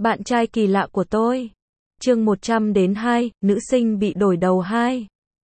Bạn trai kỳ lạ của tôi. Chương 100-2, nữ sinh bị đổi đầu 2.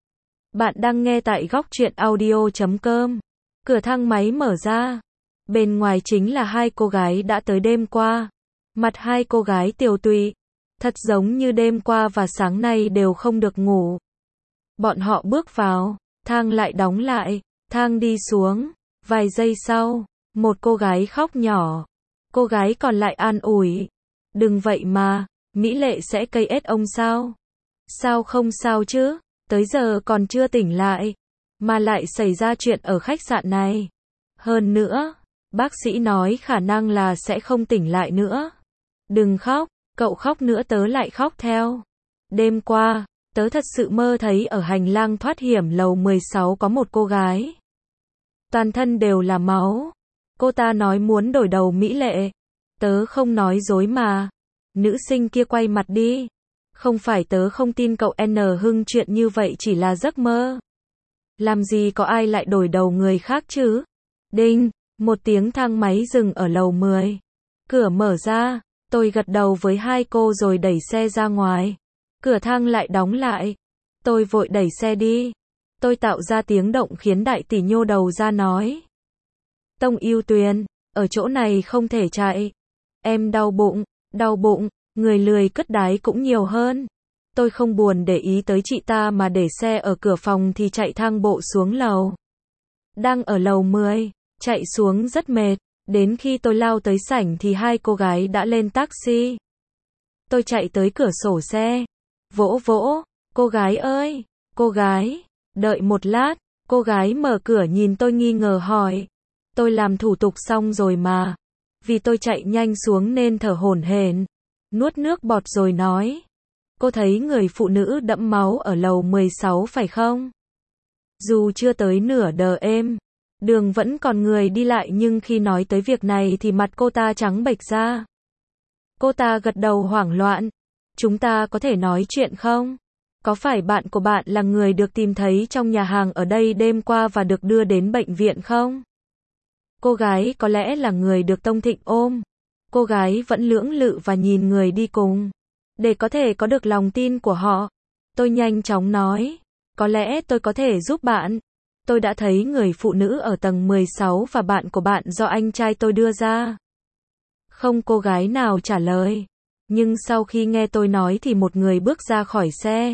Bạn đang nghe tại góc truyện audio.com. Cửa thang máy mở ra. Bên ngoài chính là hai cô gái đã tới đêm qua. Mặt hai cô gái tiều tụy, thật giống như đêm qua và sáng nay đều không được ngủ. Bọn họ bước vào, thang lại đóng lại, thang đi xuống. Vài giây sau, một cô gái khóc nhỏ. Cô gái còn lại an ủi. Đừng vậy mà, Mỹ Lệ sẽ cây ết ông sao? Sao không sao chứ? Tới giờ còn chưa tỉnh lại, mà lại xảy ra chuyện ở khách sạn này. Hơn nữa, bác sĩ nói khả năng là sẽ không tỉnh lại nữa. Đừng khóc, cậu khóc nữa tớ lại khóc theo. Đêm qua, tớ thật sự mơ thấy ở hành lang thoát hiểm lầu 16 có một cô gái. Toàn thân đều là máu. Cô ta nói muốn đổi đầu Mỹ Lệ. Tớ không nói dối mà. Nữ sinh kia quay mặt đi. Không phải tớ không tin cậu N Hưng, chuyện như vậy chỉ là giấc mơ. Làm gì có ai lại đổi đầu người khác chứ? Đinh, một tiếng thang máy dừng ở lầu 10. Cửa mở ra, tôi gật đầu với hai cô rồi đẩy xe ra ngoài. Cửa thang lại đóng lại. Tôi vội đẩy xe đi. Tôi tạo ra tiếng động khiến đại tỷ nhô đầu ra nói. Tông Yêu Tuyền, ở chỗ này không thể chạy. Em đau bụng, người lười cất đái cũng nhiều hơn. Tôi không buồn để ý tới chị ta mà để xe ở cửa phòng thì chạy thang bộ xuống lầu. Đang ở lầu 10, chạy xuống rất mệt, đến khi tôi lao tới sảnh thì hai cô gái đã lên taxi. Tôi chạy tới cửa sổ xe, vỗ, cô gái ơi, cô gái, đợi một lát, cô gái mở cửa nhìn tôi nghi ngờ hỏi. Tôi làm thủ tục xong rồi mà. Vì tôi chạy nhanh xuống nên thở hổn hển, nuốt nước bọt rồi nói. Cô thấy người phụ nữ đẫm máu ở lầu 16 phải không? Dù chưa tới nửa đờ êm, đường vẫn còn người đi lại nhưng khi nói tới việc này thì mặt cô ta trắng bệch ra. Cô ta gật đầu hoảng loạn. Chúng ta có thể nói chuyện không? Có phải bạn của bạn là người được tìm thấy trong nhà hàng ở đây đêm qua và được đưa đến bệnh viện không? Cô gái có lẽ là người được Tông Thịnh ôm. Cô gái vẫn lưỡng lự và nhìn người đi cùng. Để có thể có được lòng tin của họ, tôi nhanh chóng nói. Có lẽ tôi có thể giúp bạn. Tôi đã thấy người phụ nữ ở tầng 16 và bạn của bạn do anh trai tôi đưa ra. Không cô gái nào trả lời. Nhưng sau khi nghe tôi nói thì một người bước ra khỏi xe.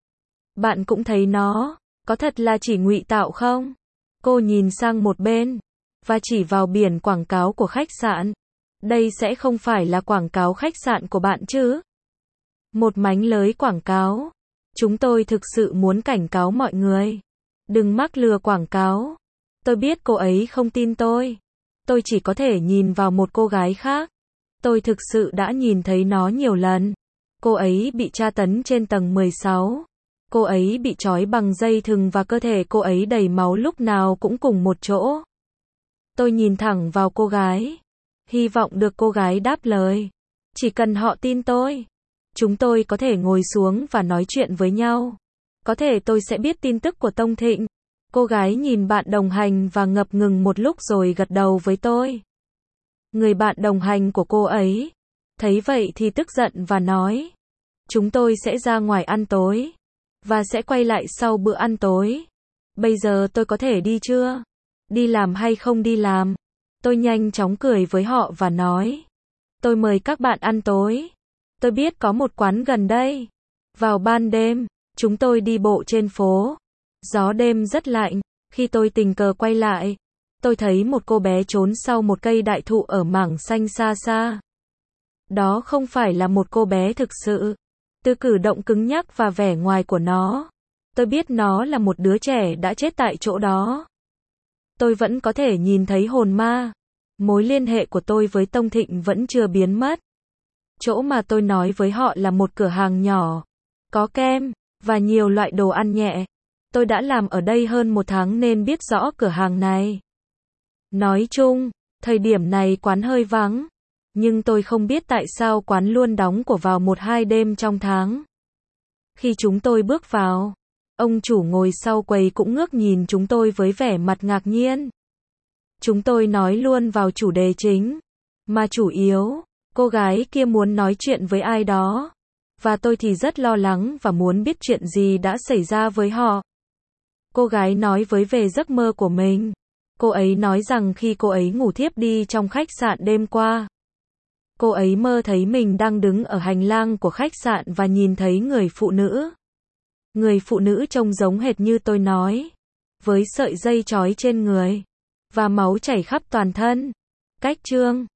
Bạn cũng thấy nó, có thật là chỉ ngụy tạo không? Cô nhìn sang một bên và chỉ vào biển quảng cáo của khách sạn. Đây sẽ không phải là quảng cáo khách sạn của bạn chứ? Một mánh lới quảng cáo. Chúng tôi thực sự muốn cảnh cáo mọi người. Đừng mắc lừa quảng cáo. Tôi biết cô ấy không tin tôi. Tôi chỉ có thể nhìn vào một cô gái khác. Tôi thực sự đã nhìn thấy nó nhiều lần. Cô ấy bị tra tấn trên tầng 16. Cô ấy bị trói bằng dây thừng và cơ thể cô ấy đầy máu lúc nào cũng cùng một chỗ. Tôi nhìn thẳng vào cô gái. Hy vọng được cô gái đáp lời. Chỉ cần họ tin tôi, chúng tôi có thể ngồi xuống và nói chuyện với nhau. Có thể tôi sẽ biết tin tức của Tông Thịnh. Cô gái nhìn bạn đồng hành và ngập ngừng một lúc rồi gật đầu với tôi. Người bạn đồng hành của cô ấy thấy vậy thì tức giận và nói. Chúng tôi sẽ ra ngoài ăn tối và sẽ quay lại sau bữa ăn tối. Bây giờ tôi có thể đi chưa? Đi làm hay không đi làm? Tôi nhanh chóng cười với họ và nói. Tôi mời các bạn ăn tối. Tôi biết có một quán gần đây. Vào ban đêm, chúng tôi đi bộ trên phố. Gió đêm rất lạnh. Khi tôi tình cờ quay lại, tôi thấy một cô bé trốn sau một cây đại thụ ở mảng xanh xa xa. Đó không phải là một cô bé thực sự. Từ cử động cứng nhắc và vẻ ngoài của nó, tôi biết nó là một đứa trẻ đã chết tại chỗ đó. Tôi vẫn có thể nhìn thấy hồn ma. Mối liên hệ của tôi với Tông Thịnh vẫn chưa biến mất. Chỗ mà tôi nói với họ là một cửa hàng nhỏ, có kem và nhiều loại đồ ăn nhẹ. Tôi đã làm ở đây hơn 1 tháng nên biết rõ cửa hàng này. Nói chung, thời điểm này quán hơi vắng. Nhưng tôi không biết tại sao quán luôn đóng của vào 1-2 đêm trong tháng. Khi chúng tôi bước vào, ông chủ ngồi sau quầy cũng ngước nhìn chúng tôi với vẻ mặt ngạc nhiên. Chúng tôi nói luôn vào chủ đề chính, mà chủ yếu Cô gái kia muốn nói chuyện với ai đó. Và tôi thì rất lo lắng và muốn biết chuyện gì đã xảy ra với họ. Cô gái nói với về giấc mơ của mình. Cô ấy nói rằng khi cô ấy ngủ thiếp đi trong khách sạn đêm qua, cô ấy mơ thấy mình đang đứng ở hành lang của khách sạn và nhìn thấy người phụ nữ. Người phụ nữ trông giống hệt như tôi nói, với sợi dây trói trên người và máu chảy khắp toàn thân. Cách chương